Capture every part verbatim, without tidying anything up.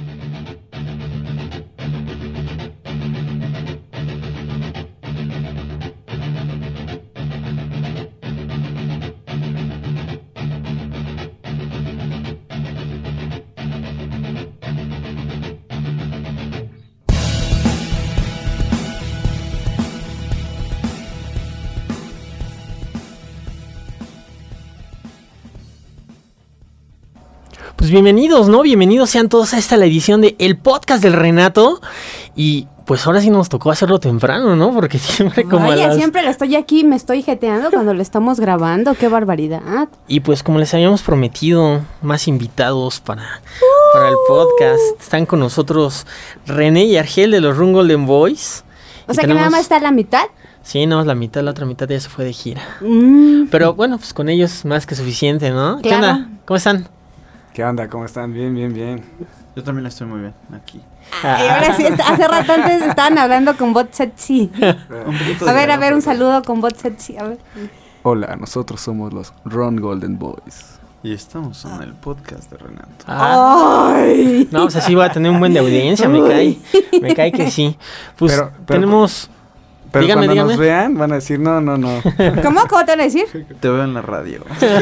Pues bienvenidos, ¿no? Bienvenidos sean todos a esta la edición de El Podcast del Renato. Y pues ahora sí nos tocó hacerlo temprano, ¿no? Porque siempre como Vaya, las... siempre lo estoy aquí, me estoy jeteando cuando lo estamos grabando. ¡Qué barbaridad! Y pues como les habíamos prometido, más invitados para, uh. para el podcast. Están con nosotros René y Argel de los Run Golden Boys. O sea que tenemos... nada más está la mitad. Sí, no, la mitad, la otra mitad ya se fue de gira. Mm. Pero bueno, pues con ellos más que suficiente, ¿no? Claro. ¿Qué onda? ¿Cómo están? ¿Qué onda? ¿Cómo están? Bien, bien, bien. Yo también estoy muy bien, aquí. Y ahora sí, hace rato antes estaban hablando con Bot Sexy. A ver, a ver, un saludo con Bot Sexy, a ver. Hola, nosotros somos los Run Golden Boys. Y estamos en el podcast de Renato. Ah. ¡Ay! No, pues así va a tener un buen de audiencia, me cae. Me cae que sí. Pues pero, pero, tenemos... Pero dígame, cuando dígame. nos vean van a decir, no, no, no. ¿Cómo? ¿Cómo te van a decir? Te veo en la radio.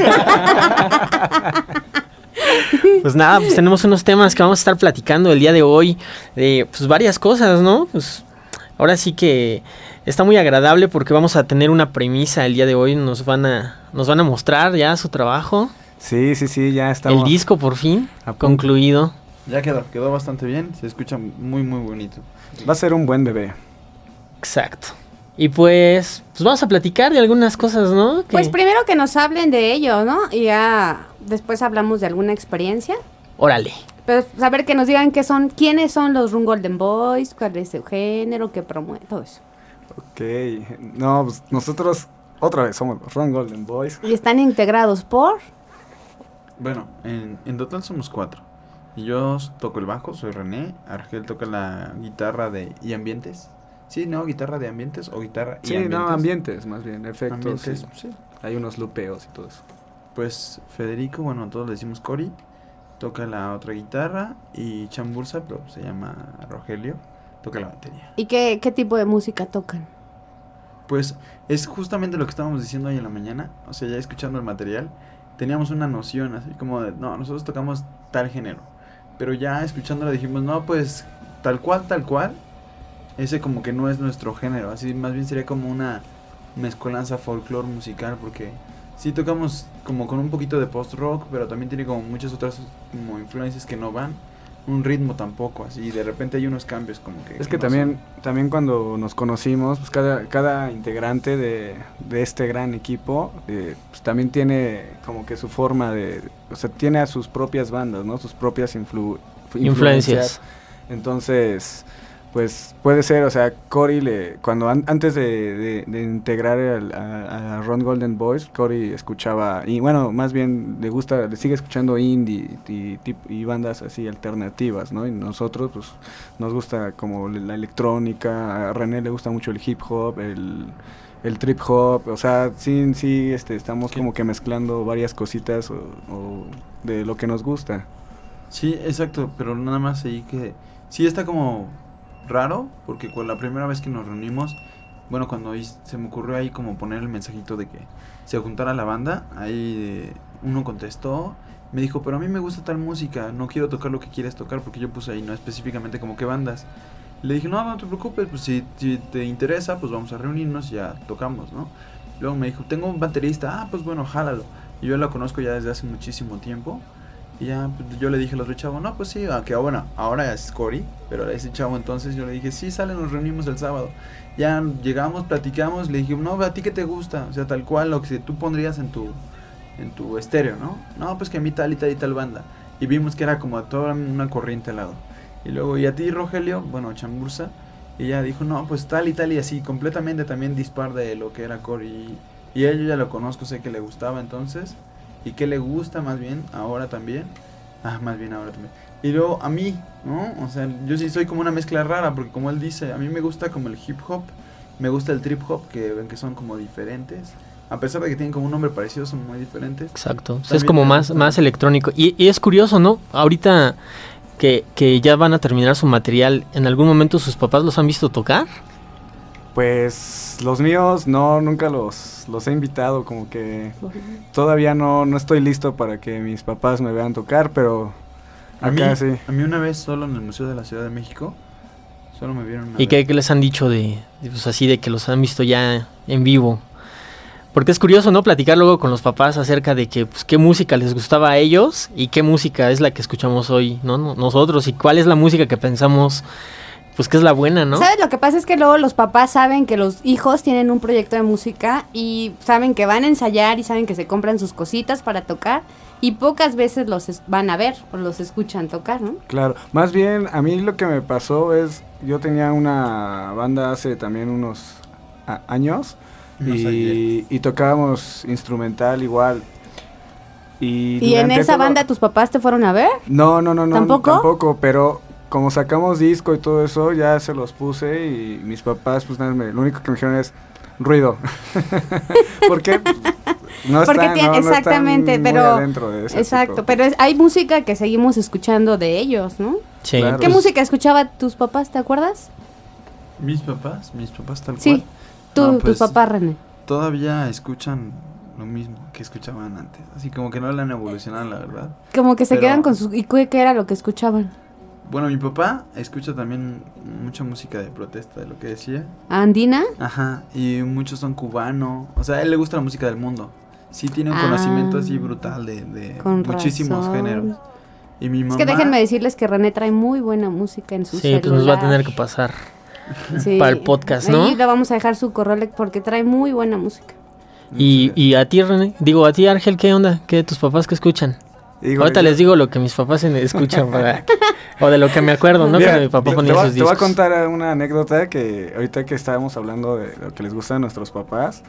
Pues nada, pues tenemos unos temas que vamos a estar platicando el día de hoy, de pues varias cosas, ¿no? Pues ahora sí que está muy agradable porque vamos a tener una premisa el día de hoy, nos van a nos van a mostrar ya su trabajo. Sí, sí, sí, ya estamos. El disco por fin concluido. Ya quedó, quedó bastante bien, se escucha muy muy bonito. Va a ser un buen bebé. Exacto. Y pues, pues vamos a platicar de algunas cosas, ¿no? Que... Pues primero que nos hablen de ello, ¿no? Y ya después hablamos de alguna experiencia. Órale. Pero saber que nos digan qué son, quiénes son los Run Golden Boys, cuál es su género, qué promueve, todo eso. Ok, no, pues nosotros otra vez somos los Run Golden Boys. Y están integrados por... Bueno, en, en total somos cuatro. Y yo toco el bajo, soy René. Argel toca la guitarra de y ambientes. Sí, no, guitarra de ambientes o guitarra y sí, ambientes. no, ambientes, más bien, efectos. Ambientes, sí. sí. Hay unos lupeos y todo eso. Pues Federico, bueno, todos le decimos Cori, toca la otra guitarra y Chambursa, pero se llama Rogelio, toca la batería. ¿Y qué, qué tipo de música tocan? Pues es justamente lo que estábamos diciendo hoy en la mañana, o sea, ya escuchando el material, teníamos una noción así como de, no, nosotros tocamos tal género, pero ya escuchándolo dijimos, no, pues tal cual, tal cual. Ese como que no es nuestro género, así más bien sería como una mezcolanza folclore musical, porque sí tocamos como con un poquito de post-rock, pero también tiene como muchas otras como influencias que no van, un ritmo tampoco, así de repente hay unos cambios como que... Es que que no también son. también cuando nos conocimos, pues cada, cada integrante de, de este gran equipo, eh, pues también tiene como que su forma de... O sea, tiene a sus propias bandas, ¿no? Sus propias influ, influencias. Influencias. Entonces... Pues puede ser, o sea, Cory, le, cuando an, antes de, de, de integrar el, a, a Run Golden Boys, Cory escuchaba, y bueno, más bien le gusta, le sigue escuchando indie y, y, y bandas así alternativas, ¿no? Y nosotros, pues, nos gusta como la electrónica, a René le gusta mucho el hip hop, el, el trip hop, o sea, sí, sí, este, estamos como que mezclando varias cositas o, o de lo que nos gusta. Sí, exacto, pero nada más ahí que, sí está como... raro, porque con la primera vez que nos reunimos, bueno, cuando se me ocurrió ahí como poner el mensajito de que se juntara la banda, ahí eh, uno contestó, me dijo, pero a mí me gusta tal música, no quiero tocar lo que quieres tocar, porque yo puse ahí, no específicamente como qué bandas. Le dije, no, no te preocupes, pues si, si te interesa, pues vamos a reunirnos y ya tocamos, ¿no? Luego me dijo, tengo un baterista, ah, pues bueno, jálalo. Y yo lo conozco ya desde hace muchísimo tiempo. Y ya pues, yo le dije al otro chavo, no, pues sí, que bueno, ahora es Cory, pero a ese chavo entonces yo le dije, sí, sale, nos reunimos el sábado. Ya llegamos, platicamos, le dije, no, ¿a ti qué te gusta? O sea, tal cual lo que tú pondrías en tu en tu estéreo, ¿no? No, pues que a mí tal y tal y tal banda. Y vimos que era como toda una corriente al lado. Y luego, ¿y a ti, Rogelio? Bueno, Chambursa. Y ella dijo, no, pues tal y tal y así, completamente también dispar de lo que era Cory. Y él yo ya lo conozco, sé que le gustaba entonces. Y que le gusta más bien ahora también. Ah, más bien ahora también. Y luego a mí, ¿no? O sea, yo sí soy como una mezcla rara, porque como él dice, a mí me gusta como el hip hop, me gusta el trip hop, que ven que son como diferentes. A pesar de que tienen como un nombre parecido, son muy diferentes. Exacto. O sea, es como más, más electrónico. Y, y es curioso, ¿no? Ahorita que, que ya van a terminar su material, ¿en algún momento sus papás los han visto tocar? Pues los míos no, nunca los, los he invitado, como que todavía no, no estoy listo para que mis papás me vean tocar, pero acá a mí, sí. A mí una vez solo en el Museo de la Ciudad de México, solo me vieron una ¿Y vez. qué, qué les han dicho de, de, pues así, de que los han visto ya en vivo? Porque es curioso, ¿no? Platicar luego con los papás acerca de que, pues, qué música les gustaba a ellos y qué música es la que escuchamos hoy, ¿no? Nosotros, y cuál es la música que pensamos, pues, que es la buena, ¿no? ¿Sabes? Lo que pasa es que luego los papás saben que los hijos tienen un proyecto de música y saben que van a ensayar y saben que se compran sus cositas para tocar y pocas veces los es- van a ver o los escuchan tocar, ¿no? Claro, más bien a mí lo que me pasó es, yo tenía una banda hace también unos a- años Unos y, ayeres. y tocábamos instrumental igual. Y, ¿Y en durante esa todo- banda tus papás te fueron a ver? No, no, no, no. ¿Tampoco? Tampoco, pero como sacamos disco y todo eso, ya se los puse y mis papás, pues nada, me, lo único que me dijeron es ruido. Porque no Porque están, tiene- no, no están exactamente, muy pero- adentro de ese Exacto, tipo. pero es- hay música que seguimos escuchando de ellos, ¿no? Sí. Claro. ¿Qué Pues- música escuchaba tus papás, te acuerdas? Mis papás, mis papás tal Sí, cual. tú, No, tus pues, papás, René. Todavía escuchan lo mismo que escuchaban antes. Así como que no le han evolucionado, la verdad. Como que se Pero- quedan con sus... ¿Y qué qué era lo que escuchaban? Bueno, mi papá escucha también mucha música de protesta, de lo que decía. ¿Andina? Ajá, y muchos son cubanos. O sea, a él le gusta la música del mundo. Sí tiene un Ah. conocimiento así brutal de, de Con muchísimos razón. géneros. Y mi mamá... Es que déjenme decirles que René trae muy buena música en su Sí, celular. pues nos va a tener que pasar. Sí. para el podcast, ¿no? Ahí le vamos a dejar su correo elec- porque trae muy buena música. Y, y a ti, René, digo, a ti, Ángel, ¿qué onda? ¿Qué tus papás qué escuchan? Digo, Ahorita yo- les digo lo que mis papás en- escuchan para, o de lo que me acuerdo, ¿no? Mira, Que mi papá te- ponía te, voy, sus te voy a discos. contar una anécdota que ahorita que estábamos hablando de lo que les gusta a nuestros papás.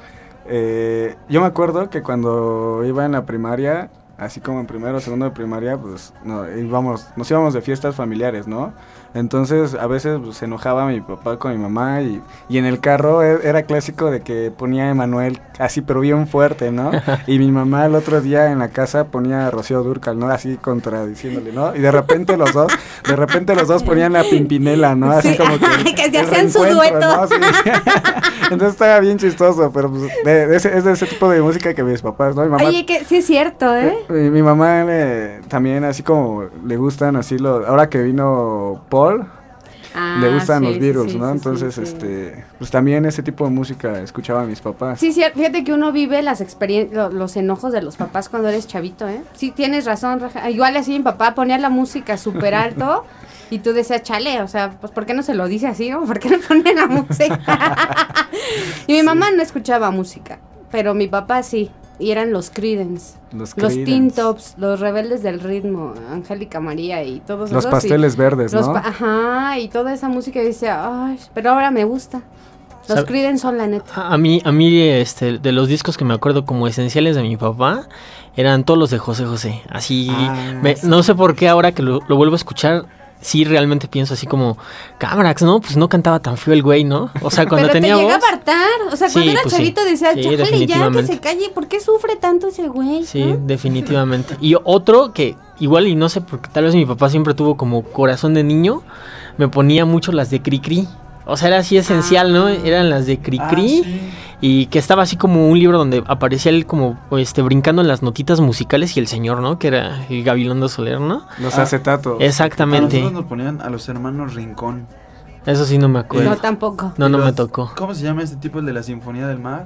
Eh, yo me acuerdo que cuando iba en la primaria, así como en primero o segundo de primaria, pues no, íbamos, nos íbamos de fiestas familiares, ¿no? Entonces a veces pues, se enojaba mi papá con mi mamá y, y en el carro e- era clásico de que ponía a Emanuel así pero bien fuerte, ¿no? Y mi mamá el otro día en la casa ponía a Rocío Dúrcal, ¿no? Así contradiciéndole, ¿no? Y de repente los dos, de repente los dos ponían la Pimpinela, ¿no? Así Sí. como que... Que se el hacían su reencuentro, dueto. ¿no? Sí. Entonces estaba bien chistoso, pero pues de, de ese, es de ese tipo de música que mis papás, ¿no? Mi mamá... Oye, que sí es cierto, ¿eh? Mi, mi mamá le- también así como le gustan así los... Ahora que vino Paul, Ah, le gustan sí, los sí, Beatles, sí, ¿no? sí, Entonces, sí, sí. este... Pues también ese tipo de música escuchaban mis papás. Sí, sí, fíjate que uno vive las experien- lo- los enojos de los papás cuando eres chavito, ¿eh? Sí, tienes razón, Raja. Igual así mi papá ponía la música súper alto y tú decías, chale, o sea, pues ¿por qué no se lo dice así, o por qué no pone la música? Y mi mamá no escuchaba música, pero mi papá sí, y eran los Creedence, Los, los Creedence. Teen Tops, los Rebeldes del Ritmo, Angélica María y todos Los esos. y- pasteles verdes, Los ¿no? pa- ajá, y toda esa música y decía, ay, pero ahora me gusta. Los ¿Sabe? Creedence son la neta. A a mí, a mí este, de los discos que me acuerdo como esenciales de mi papá, eran todos los de José José. Así, Ah, me- sí. no sé por qué ahora que lo, lo vuelvo a escuchar, sí realmente pienso así como, cámaras, ¿no? Pues no cantaba tan feo el güey, ¿no? O sea, cuando pero tenía te llega voz... a hartar. O sea, cuando Sí, era pues sí. chavito decía, Sí, chale, ya que definitivamente. se calle. ¿Por qué sufre tanto ese güey? Sí, ¿no? definitivamente. Y otro que igual y no sé porque tal vez mi papá siempre tuvo como corazón de niño, me ponía mucho las de Cricri. O sea, era así esencial, ¿no? Eran las de Cricri. Ah, sí. Y que estaba así como un libro donde aparecía él como este brincando en las notitas musicales y el señor, ¿no? Que era el Gabilondo Soler, ¿no? Los Ah, acetatos. A Exactamente. nosotros nos ponían a los hermanos Rincón. Eso sí no me acuerdo. No, tampoco. No, no Y me los- tocó. ¿Cómo se llama este tipo, el de la Sinfonía del Mar?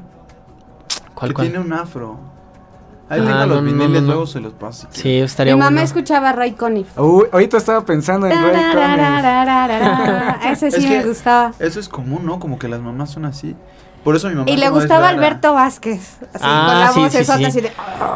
¿Cuál, que cuál? tiene un afro. Ahí Ah, tengo no, los no, viniles, no, no. luego se los paso. Sí, estaría Mi mamá bueno. escuchaba Ray Conniff. Uy, ahorita estaba pensando en Ray Conniff. Tarararararara. Ese sí Es me que- gustaba. Eso es común, ¿no? Como que las mamás son así. Por eso mi mamá... Y le como es gustaba rara. Alberto Vázquez. Así, Ah, con la sí, voz sí, esota sí. así de...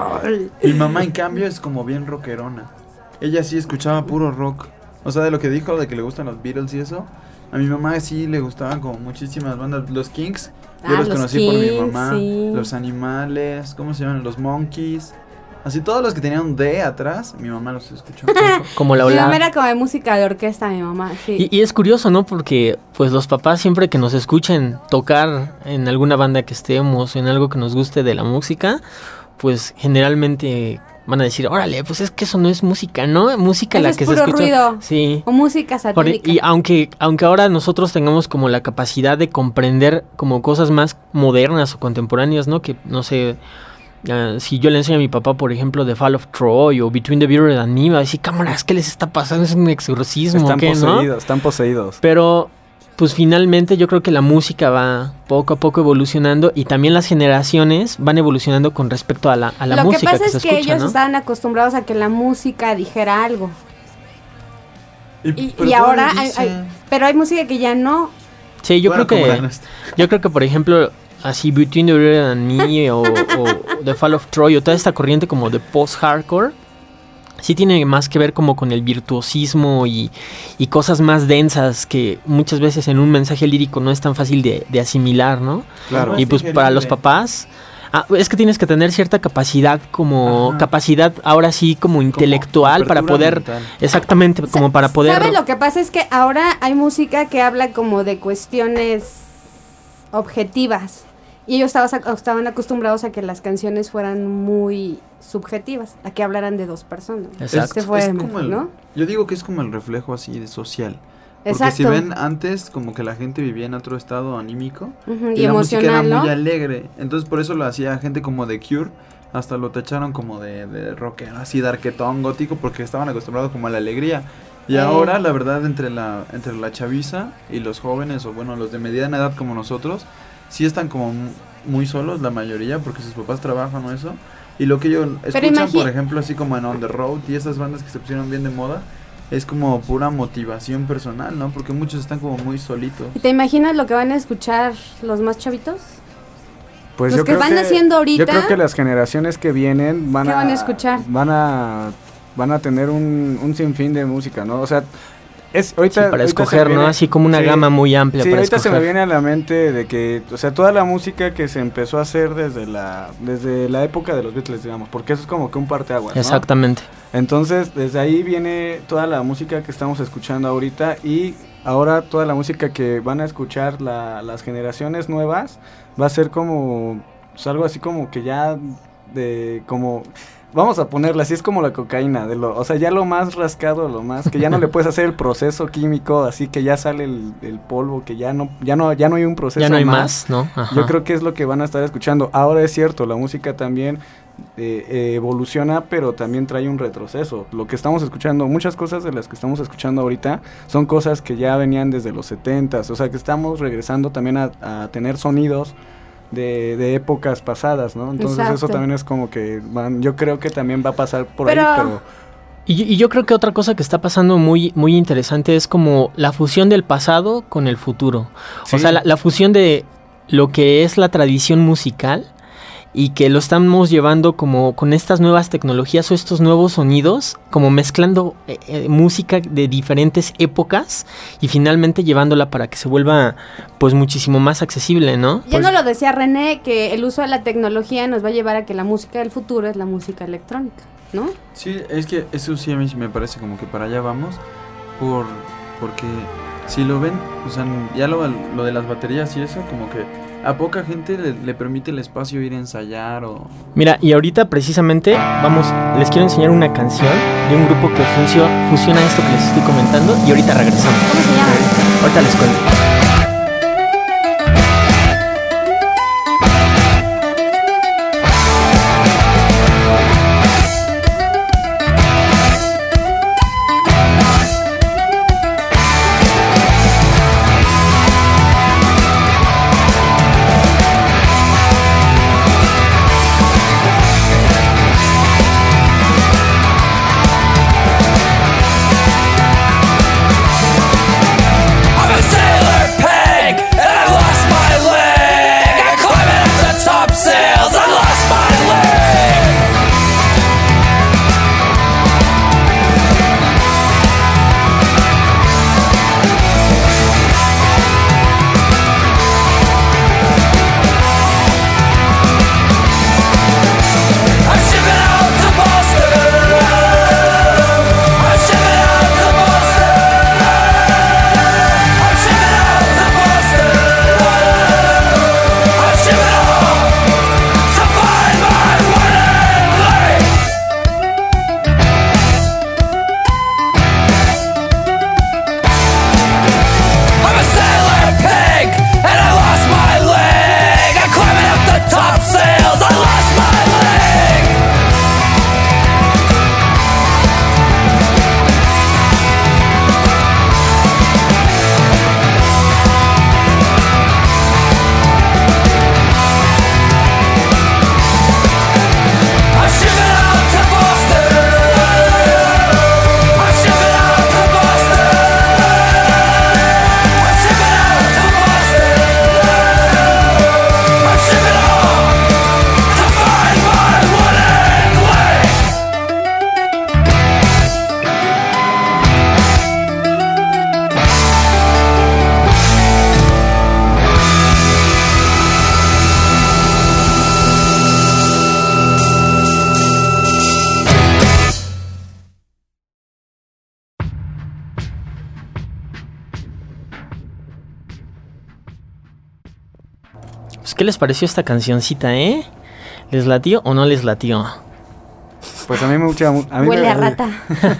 Mi mamá, en cambio, es como bien rockerona. Ella sí escuchaba puro rock. O sea, de lo que dijo, de que le gustan los Beatles y eso. A mi mamá sí le gustaban como muchísimas bandas. Los Kings, yo Ah, los los conocí por mi Kings, mamá. sí. Los Animales, ¿cómo se llaman? Los Monkeys. Así todos los que tenían un D atrás, mi mamá los escuchó. Como la Mi mamá ola. era como de música de orquesta, mi mamá, sí. Y, y es curioso, ¿no? Porque pues los papás siempre que nos escuchen tocar en alguna banda que estemos, en algo que nos guste de la música, pues generalmente van a decir, órale, pues es que eso no es música, ¿no? Música Eso la es que puro se escucha. ruido. Sí. O música Por- satírica. y aunque, aunque ahora nosotros tengamos como la capacidad de comprender como cosas más modernas o contemporáneas, ¿no? Que, no sé, uh, si yo le enseño a mi papá, por ejemplo, The Fall of Troy o Between the Beaver and me, va a decir, cámaras, ¿qué les está pasando? Es un exorcismo, Están ¿qué, no? poseídos, están poseídos. Pero, pues finalmente yo creo que la música va poco a poco evolucionando y también las generaciones van evolucionando con respecto a la, a la Lo música que pasa que se es que escucha, ellos ¿no? estaban acostumbrados a que la música dijera algo. Y, pero y ahora, todavía hay, dice- hay- pero hay música que ya no. Sí, yo Bueno, creo como la que nuestra. yo creo que por ejemplo así Between the Beaver and Me o, o The Fall of Troy o toda esta corriente como de post-hardcore sí tiene más que ver como con el virtuosismo y, y cosas más densas que muchas veces en un mensaje lírico no es tan fácil de, de asimilar, ¿no? Claro. Y pues para los papás, ah, es que tienes que tener cierta capacidad como Ajá. capacidad ahora sí como intelectual para apertura poder, mental. exactamente, como para poder... ¿Sabes lo que pasa? Es que ahora hay música que habla como de cuestiones objetivas. Y ellos estaban, estaban acostumbrados a que las canciones fueran muy subjetivas, a que hablaran de dos personas. Exacto. Este fue, Es como el- ¿no? Yo digo que es como el reflejo así de social. Porque Exacto. si ven antes, como que la gente vivía en otro estado anímico. Ujú, Y, y la música era emocional, ¿no? muy alegre. Entonces por eso lo hacía gente como de Cure. Hasta lo tacharon como de, de rockero, así darquetón, gótico, porque estaban acostumbrados como a la alegría. Y Eh. ahora, la verdad, entre la, entre la chaviza y los jóvenes, o bueno, los de mediana edad como nosotros, sí están como mu- muy solos la mayoría, porque sus papás trabajan o eso. Y lo que ellos escuchan, imagi- por ejemplo, así como en On The Road y esas bandas que se pusieron bien de moda, es como pura motivación personal, ¿no? Porque muchos están como muy solitos. ¿Y te imaginas lo que van a escuchar los más chavitos? Pues Los yo que creo van haciendo ahorita, Yo creo que las generaciones que vienen van ¿qué a... van a escuchar? Van a, van a tener un, un sinfín de música, ¿no? O sea, es ahorita... Sí, para ahorita se escoger, me ¿no? viene- Así como una sí, gama muy amplia Sí, para ahorita se me escoger. viene a la mente de que, o sea, toda la música que se empezó a hacer desde la desde la época de los Beatles, digamos, porque eso es como que un parteaguas, ¿no? Exactamente. Entonces, desde ahí viene toda la música que estamos escuchando ahorita y ahora toda la música que van a escuchar la- las generaciones nuevas va a ser como pues, algo así como que ya de como vamos a ponerla así, es como la cocaína, de lo, o sea, ya lo más rascado, lo más que ya no le puedes hacer el proceso químico, así que ya sale el, el polvo, que ya no ya no ya no hay un proceso Ya no hay más, ¿no? Ajá. Yo creo que es lo que van a estar escuchando. Ahora es cierto, la música también eh, eh, evoluciona, pero también trae un retroceso. Lo que estamos escuchando, muchas cosas de las que estamos escuchando ahorita son cosas que ya venían desde los setentas, o sea que estamos regresando también a, a tener sonidos de, de épocas pasadas, ¿no? Entonces Exacto. eso también es como que van, yo creo que también va a pasar por Pero- ahí, pero Y, y yo creo que otra cosa que está pasando muy, muy interesante es como la fusión del pasado con el futuro. Sí. O sea, la, la fusión de lo que es la tradición musical y que lo estamos llevando como con estas nuevas tecnologías o estos nuevos sonidos, como mezclando eh, eh, música de diferentes épocas y finalmente llevándola para que se vuelva pues muchísimo más accesible, ¿no? Ya Pues- no lo decía René, que el uso de la tecnología nos va a llevar a que la música del futuro es la música electrónica, ¿no? Sí, es que eso sí a mí sí me parece como que para allá vamos, por porque si lo ven, o sea, ya lo, lo de las baterías y eso, como que a poca gente le, le permite el espacio ir a ensayar o... Mira, y ahorita precisamente vamos, les quiero enseñar una canción de un grupo que funcio- fusiona esto que les estoy comentando y ahorita regresamos. ¿Cómo se llama? Ahorita les cuento. I'm a sailor pues, ¿qué les pareció esta cancioncita, eh? ¿Les latió o no les latió? Pues a mí me gusta... A mí Huele me, a rata.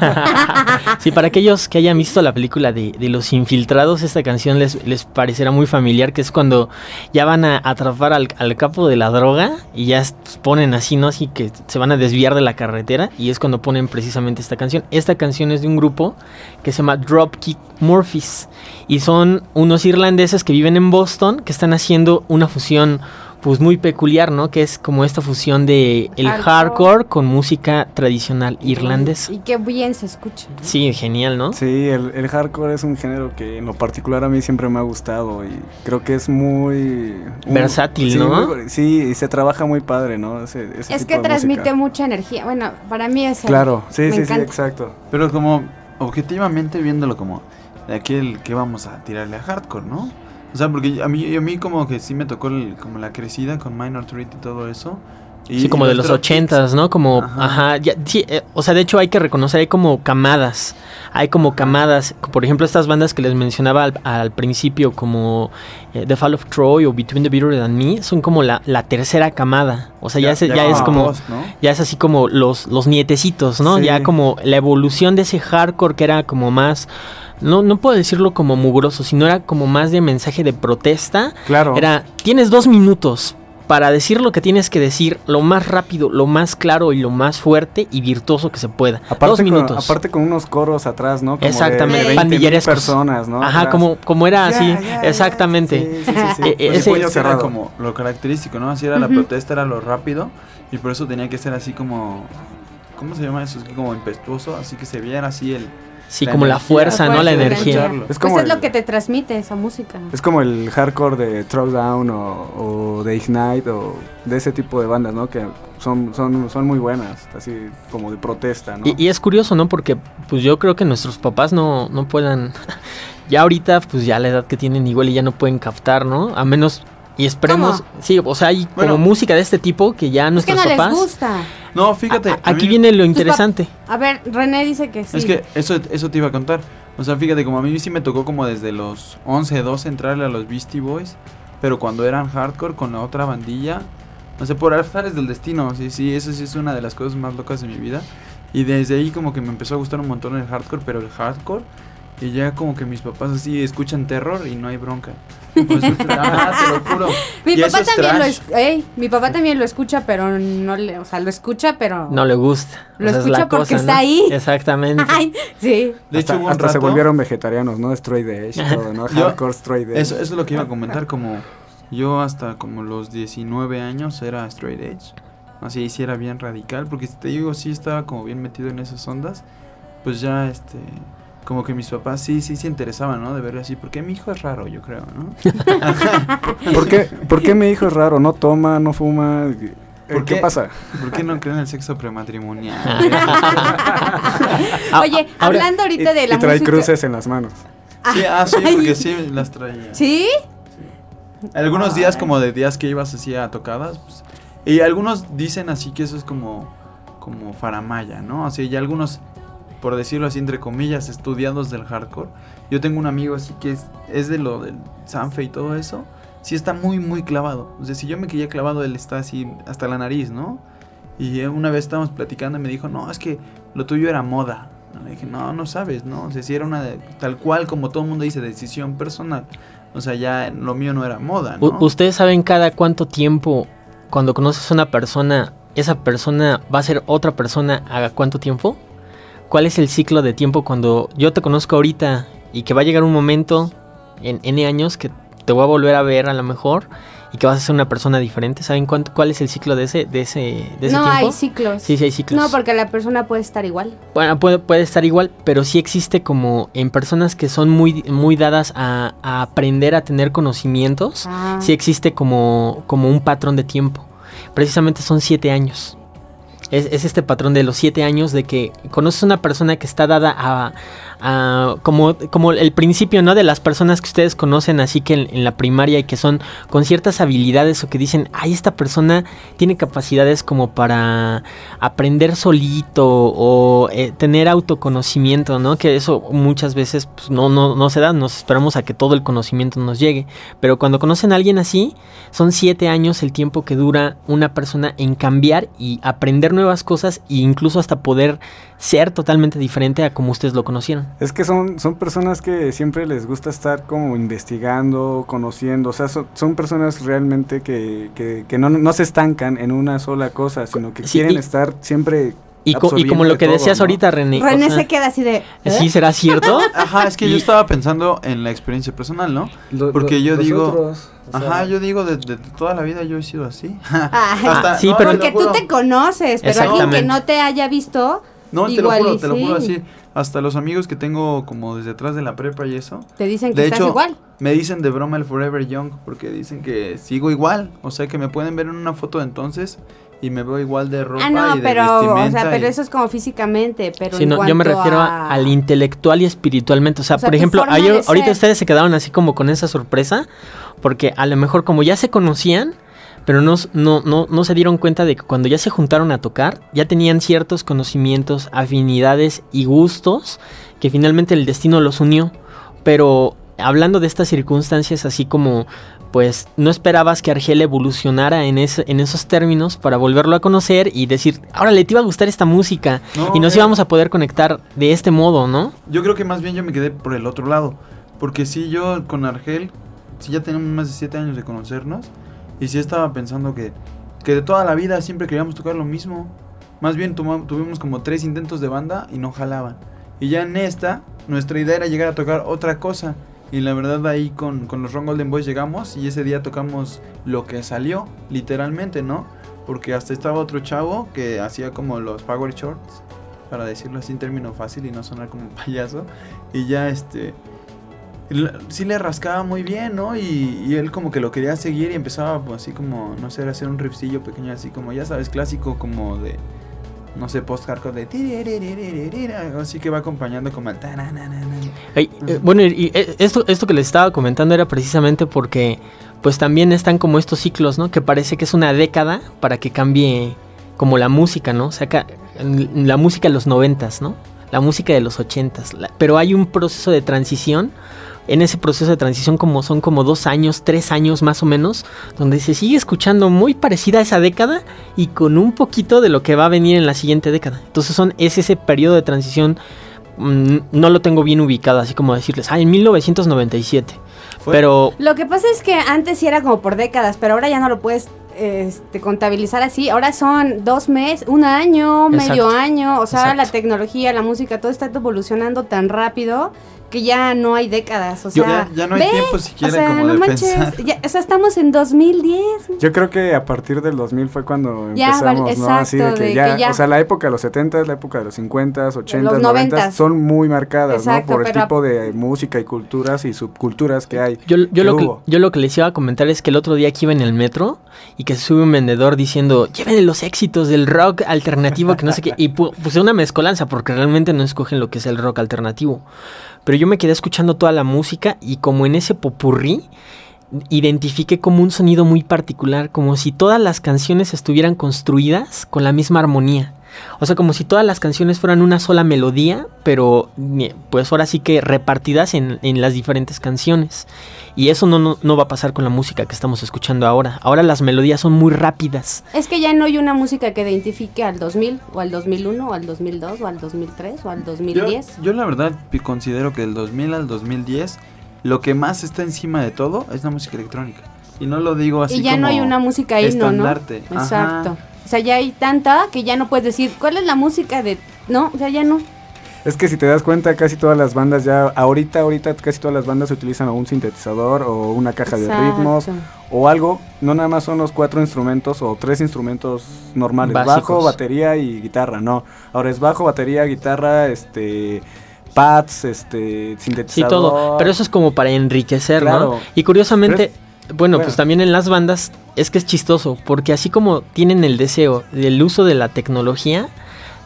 Sí, para aquellos que hayan visto la película de, de Los Infiltrados, esta canción les, les parecerá muy familiar, que es cuando ya van a atrapar al, al capo de la droga y ya ponen así, ¿no? Así que se van a desviar de la carretera y es cuando ponen precisamente esta canción. Esta canción es de un grupo que se llama Dropkick Murphys y son unos irlandeses que viven en Boston que están haciendo una fusión pues muy peculiar, ¿no? Que es como esta fusión de el hardcore, hardcore con música tradicional irlandesa. Y qué bien se escucha, ¿no? Sí, genial, ¿no? Sí, el, el hardcore es un género que en lo particular a mí siempre me ha gustado y creo que es muy... versátil, sí, ¿no? Muy, sí, y se trabaja muy padre, ¿no? Ese, ese es tipo que de transmite música. mucha energía. Bueno, para mí es... Claro, sí, me sí, encanta. sí, exacto. Pero como objetivamente viéndolo como de aquel que vamos a tirarle a hardcore, ¿no? O sea, porque a mí, a mí como que sí me tocó el, como la crecida con Minor Threat y todo eso. Y, sí, como y de los ochentas, ¿no? Como, ajá, ajá ya, sí, eh, o sea, de hecho hay que reconocer, hay como camadas, hay como camadas, por ejemplo, estas bandas que les mencionaba al, al principio, como eh, The Fall of Troy o Between the Bitter and Me, son como la, la tercera camada, o sea, ya, ya, es, ya, ya es como, post, ¿no? Ya es así como los, los nietecitos, ¿no? Sí. Ya como la evolución de ese hardcore que era como más... No, no puedo decirlo como mugroso, sino era como más de mensaje de protesta. Claro. Era, tienes dos minutos para decir lo que tienes que decir lo más rápido, lo más claro y lo más fuerte y virtuoso que se pueda. Aparte dos con, minutos. Aparte con unos coros atrás, ¿no? Como exactamente, pandillerescos. Personas, ¿no? Ajá, como, como era yeah, así, yeah, exactamente. Yeah. Sí, sí, sí, sí. Eh, ese ese era como lo característico, ¿no? Así era uh-huh. la protesta, era lo rápido y por eso tenía que ser así como, ¿cómo se llama eso? Es como impetuoso, así que se viera así el... Sí, la como energía, la fuerza, la fuerza, ¿no? La energía. Es como pues es el, lo que te transmite esa música. Es como el hardcore de Throwdown o, o de Ignite o de ese tipo de bandas, ¿no? Que son, son, son muy buenas, así como de protesta, ¿no? Y, y es curioso, ¿no? Porque pues yo creo que nuestros papás no, no puedan... ya ahorita, pues ya la edad que tienen igual y ya no pueden captar, ¿no? A menos... Y esperemos, ¿cómo? Sí, o sea, hay bueno, como música de este tipo que ya nuestros es que no papás... les gusta. No, fíjate. A, a, aquí mí, viene lo interesante. A ver, René dice que sí. Es que eso, eso te iba a contar. O sea, fíjate, como a mí sí me tocó como desde los once, doce entrarle a los Beastie Boys, pero cuando eran hardcore con la otra bandilla, no sé, por azares del destino, sí, sí, eso sí es una de las cosas más locas de mi vida. Y desde ahí como que me empezó a gustar un montón el hardcore, pero el hardcore... Y ya como que mis papás así escuchan terror y no hay bronca. Pues, ah, te lo juro. Mi y papá también lo es, ey, mi papá también lo escucha, pero no le, o sea, lo escucha, pero no le gusta. Lo o sea, escucha porque cosa, está ¿no? ahí. Exactamente. Ay, sí. De hecho, hasta, hasta rato, se volvieron vegetarianos, ¿no? Straight edge, todo, ¿no? Hardcore straight edge. Eso, eso es lo que iba a comentar, como yo hasta como los diecinueve años era straight edge. Así sí era bien radical, porque si te digo, sí estaba como bien metido en esas ondas, pues ya este como que mis papás sí, sí se interesaban, ¿no? De verlo así, porque mi hijo es raro, yo creo, ¿no? ¿Por qué, ¿Por qué mi hijo es raro? ¿No toma, no fuma? ¿Por qué, ¿Qué pasa? ¿Por qué no creen en el sexo prematrimonial? Oye, hablando ahorita y, de la y trae música... cruces en las manos. Sí, ah, sí, porque sí las traía. ¿Sí? sí. Algunos días como de días que ibas así a tocadas, pues, y algunos dicen así que eso es como, como faramaya, ¿no? Así, y algunos... por decirlo así, entre comillas, estudiados del hardcore. Yo tengo un amigo así que es, es de lo del Sanfe y todo eso. Sí está muy, muy clavado. O sea, si yo me quedé clavado, él está así hasta la nariz, ¿no? Y una vez estábamos platicando y me dijo, no, es que lo tuyo era moda. Le dije, no, no sabes, ¿no? O sea, si era una, de, tal cual como todo el mundo dice, decisión personal. O sea, ya lo mío no era moda, ¿no? U- ¿Ustedes saben cada cuánto tiempo, cuando conoces a una persona, esa persona va a ser otra persona a cuánto tiempo? ¿Cuál es el ciclo de tiempo cuando yo te conozco ahorita y que va a llegar un momento en N años que te voy a volver a ver a lo mejor y que vas a ser una persona diferente? ¿Saben cuánto, cuál es el ciclo de ese, de ese, de ese no, tiempo? No, hay ciclos. Sí, sí hay ciclos. No, porque la persona puede estar igual. Bueno, puede, puede estar igual, pero sí existe como en personas que son muy, muy dadas a, a aprender a tener conocimientos, ah. sí existe como, como un patrón de tiempo. Precisamente son siete años. Es, es este patrón de los siete años de que conoces a una persona que está dada a, a como, como el principio, ¿no? De las personas que ustedes conocen así que en, en la primaria y que son con ciertas habilidades o que dicen, ay, esta persona tiene capacidades como para aprender solito o eh, tener autoconocimiento, ¿no? Que eso muchas veces pues, no, no, no se da, nos esperamos a que todo el conocimiento nos llegue, pero cuando conocen a alguien así, son siete años el tiempo que dura una persona en cambiar y aprender nuevas cosas e incluso hasta poder ser totalmente diferente a como ustedes lo conocieron. Es que son, son personas que siempre les gusta estar como investigando, conociendo, o sea, son, son personas realmente que, que, que no, no se estancan en una sola cosa, sino que sí, quieren y, estar siempre y, co- y como lo que todo, decías, ¿no? Ahorita, René. René o sea, se queda así de... ¿eh? ¿Sí será cierto? Ajá, es que y, yo estaba pensando en la experiencia personal, ¿no? Lo, Porque lo, yo digo... otros, o sea, ajá, yo digo, de, de, de toda la vida yo he sido así. Ay, Hasta, sí, no, pero porque tú te conoces, pero alguien que no te haya visto... No, te igual lo juro, y te lo sí. juro así. Hasta los amigos que tengo como desde atrás de la prepa y eso. Te dicen que de estás hecho, igual. Me dicen de broma el Forever Young porque dicen que sigo igual. O sea, que me pueden ver en una foto de entonces y me veo igual de ropa ah, no, y de pero, vestimenta. O sea, pero y... eso es como físicamente, pero sí, en no, cuanto yo me refiero a... a, al intelectual y espiritualmente. O sea, o sea por ejemplo, forma hay, de ahorita ser. Ustedes se quedaron así como con esa sorpresa porque a lo mejor como ya se conocían, pero no, no, no, no se dieron cuenta de que cuando ya se juntaron a tocar, ya tenían ciertos conocimientos, afinidades y gustos que finalmente el destino los unió. Pero hablando de estas circunstancias así como, pues no esperabas que Argel evolucionara en, ese, en esos términos para volverlo a conocer y decir, ahora le te iba a gustar esta música No, y nos eh. íbamos a poder conectar de este modo, ¿no? Yo creo que más bien yo me quedé por el otro lado. Porque sí, yo con Argel, sí ya tenemos más de siete años de conocernos. Y sí estaba pensando que, que de toda la vida siempre queríamos tocar lo mismo. Más bien tuma, tuvimos como tres intentos de banda y no jalaban. Y ya en esta, nuestra idea era llegar a tocar otra cosa. Y la verdad ahí con, con los Ron Golden Boys llegamos y ese día tocamos lo que salió, literalmente, ¿no? Porque hasta estaba otro chavo que hacía como los power shorts, para decirlo así en término fácil y no sonar como un payaso. Y ya este... sí le rascaba muy bien, ¿no? Y, y él como que lo quería seguir y empezaba pues, así como, no sé, a hacer un riffcillo pequeño así como, ya sabes, clásico como de, no sé, post-hardcore de... Así que va acompañando como el... Ay, eh, bueno, y, y esto, esto que les estaba comentando era precisamente porque pues también están como estos ciclos, ¿no? Que parece que es una década para que cambie como la música, ¿no? O sea, ca- la música de los noventas, ¿no? La música de los ochentas. La, pero hay un proceso de transición. En ese proceso de transición como son como dos años, tres años más o menos, donde se sigue escuchando muy parecida a esa década y con un poquito de lo que va a venir en la siguiente década. Entonces son, es ese periodo de transición, mmm, no lo tengo bien ubicado, así como decirles, ah, en mil novecientos noventa y siete. ¿Fue? Pero lo que pasa es que antes sí era como por décadas, pero ahora ya no lo puedes este, contabilizar así. Ahora son dos meses, un año, exacto, medio año. O sea, ahora la tecnología, la música, todo está evolucionando tan rápido que ya no hay décadas, o sea, ya, ya no hay ve, tiempo siquiera o sea, como no de manches, pensar. Ya, o sea, estamos en dos mil diez. Yo creo que a partir del dos mil fue cuando ya, empezamos, vale, ¿no? exacto, Así de que, de ya, que ya, o sea, la época de los setentas, la época de los cincuentas, ochentas, los noventas, noventas son muy marcadas, exacto, ¿no? Por el pero tipo de música y culturas y subculturas que hay. Yo, yo, que lo, que, hubo. yo lo que les iba a comentar es que el otro día que iba en el metro y que se sube un vendedor diciendo, llévenle los éxitos del rock alternativo, que no sé qué, y pu- puse una mezcolanza porque realmente no escogen lo que es el rock alternativo. Pero yo me quedé escuchando toda la música y como en ese popurrí identifiqué como un sonido muy particular, como si todas las canciones estuvieran construidas con la misma armonía. O sea, como si todas las canciones fueran una sola melodía, pero pues ahora sí que repartidas en, en las diferentes canciones. Y eso no, no, no va a pasar con la música que estamos escuchando ahora. Ahora las melodías son muy rápidas. Es que ya no hay una música que identifique al dos mil, o al dos mil uno, o al dos mil dos, o al dos mil tres, o al dos mil diez. Yo, yo la verdad considero que del dos mil al dos mil diez lo que más está encima de todo es la música electrónica. Y no lo digo así como y ya como no hay una música himno, ¿no? estandarte. Exacto. Ajá. O sea, ya hay tanta que ya no puedes decir, ¿cuál es la música de...? No, o sea, ya no. Es que si te das cuenta, casi todas las bandas ya, ahorita, ahorita casi todas las bandas utilizan o un sintetizador o una caja Exacto. de ritmos o algo. No nada más son los cuatro instrumentos o tres instrumentos normales, básicos. Bajo, batería y guitarra, no. Ahora es bajo, batería, guitarra, este... pads, este, sintetizador. Sí, todo, pero eso es como para enriquecer, claro. ¿no? Y curiosamente, es, bueno, bueno, pues también en las bandas es que es chistoso, porque así como tienen el deseo del uso de la tecnología,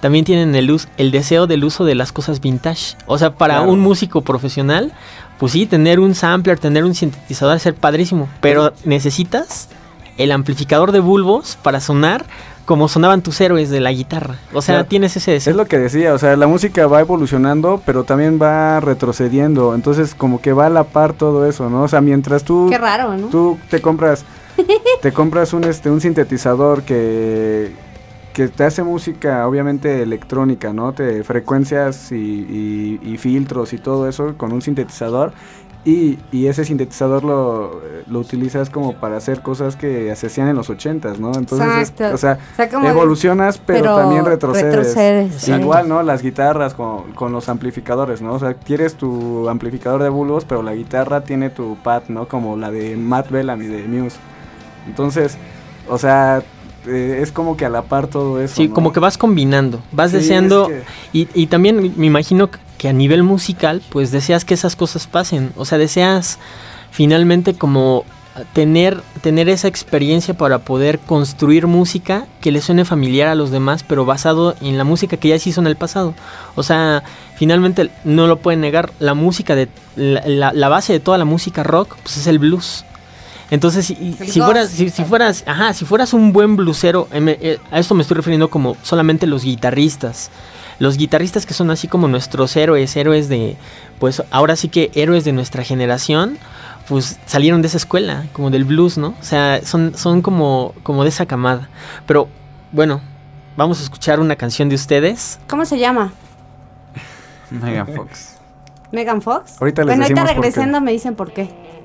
también tienen el, us- el deseo del uso de las cosas vintage. O sea, para Claro. un músico profesional, pues sí, tener un sampler, tener un sintetizador, es ser padrísimo. Pero necesitas el amplificador de bulbos para sonar como sonaban tus héroes de la guitarra. O sea, Claro. tienes ese deseo. Es lo que decía, o sea, la música va evolucionando, pero también va retrocediendo, entonces como que va a la par todo eso, ¿no? O sea, mientras tú Qué raro, ¿no? tú te compras te compras un este un sintetizador que que te hace música obviamente electrónica, ¿no? Te frecuencias y, y, y filtros y todo eso con un sintetizador. Y, y ese sintetizador lo, lo utilizas como para hacer cosas que se hacían en los ochentas, ¿no? Entonces, es- Exacto. o sea, O sea, como evolucionas, pero, pero también retrocedes. retrocedes, sí. Igual, ¿no? Las guitarras con, con los amplificadores, ¿no? O sea, quieres tu amplificador de bulbos, pero la guitarra tiene tu pad, ¿no? Como la de Matt Bellamy de Muse. Entonces, o sea, eh, es como que a la par todo eso, Sí, ¿no? como que vas combinando, vas Sí, deseando, es y, y también me imagino que a nivel musical, pues deseas que esas cosas pasen, o sea, deseas finalmente como tener, tener esa experiencia para poder construir música que le suene familiar a los demás, pero basado en la música que ya se hizo en el pasado. O sea, finalmente no lo pueden negar, la música de la, la- la base de toda la música rock, pues es el blues. Entonces, si, El si fueras, gospel. si, si fueras, ajá, si fueras un buen bluesero, eh, me- eh, a esto me estoy refiriendo como solamente los guitarristas. Los guitarristas que son así como nuestros héroes, héroes de, pues ahora sí que héroes de nuestra generación, pues salieron de esa escuela, como del blues, ¿no? O sea, son, son como, como de esa camada. Pero, bueno, vamos a escuchar una canción de ustedes. ¿Cómo se llama? Megan Fox. ¿Megan Fox? Ahorita les bueno, ahorita decimos por qué. regresando me dicen por qué.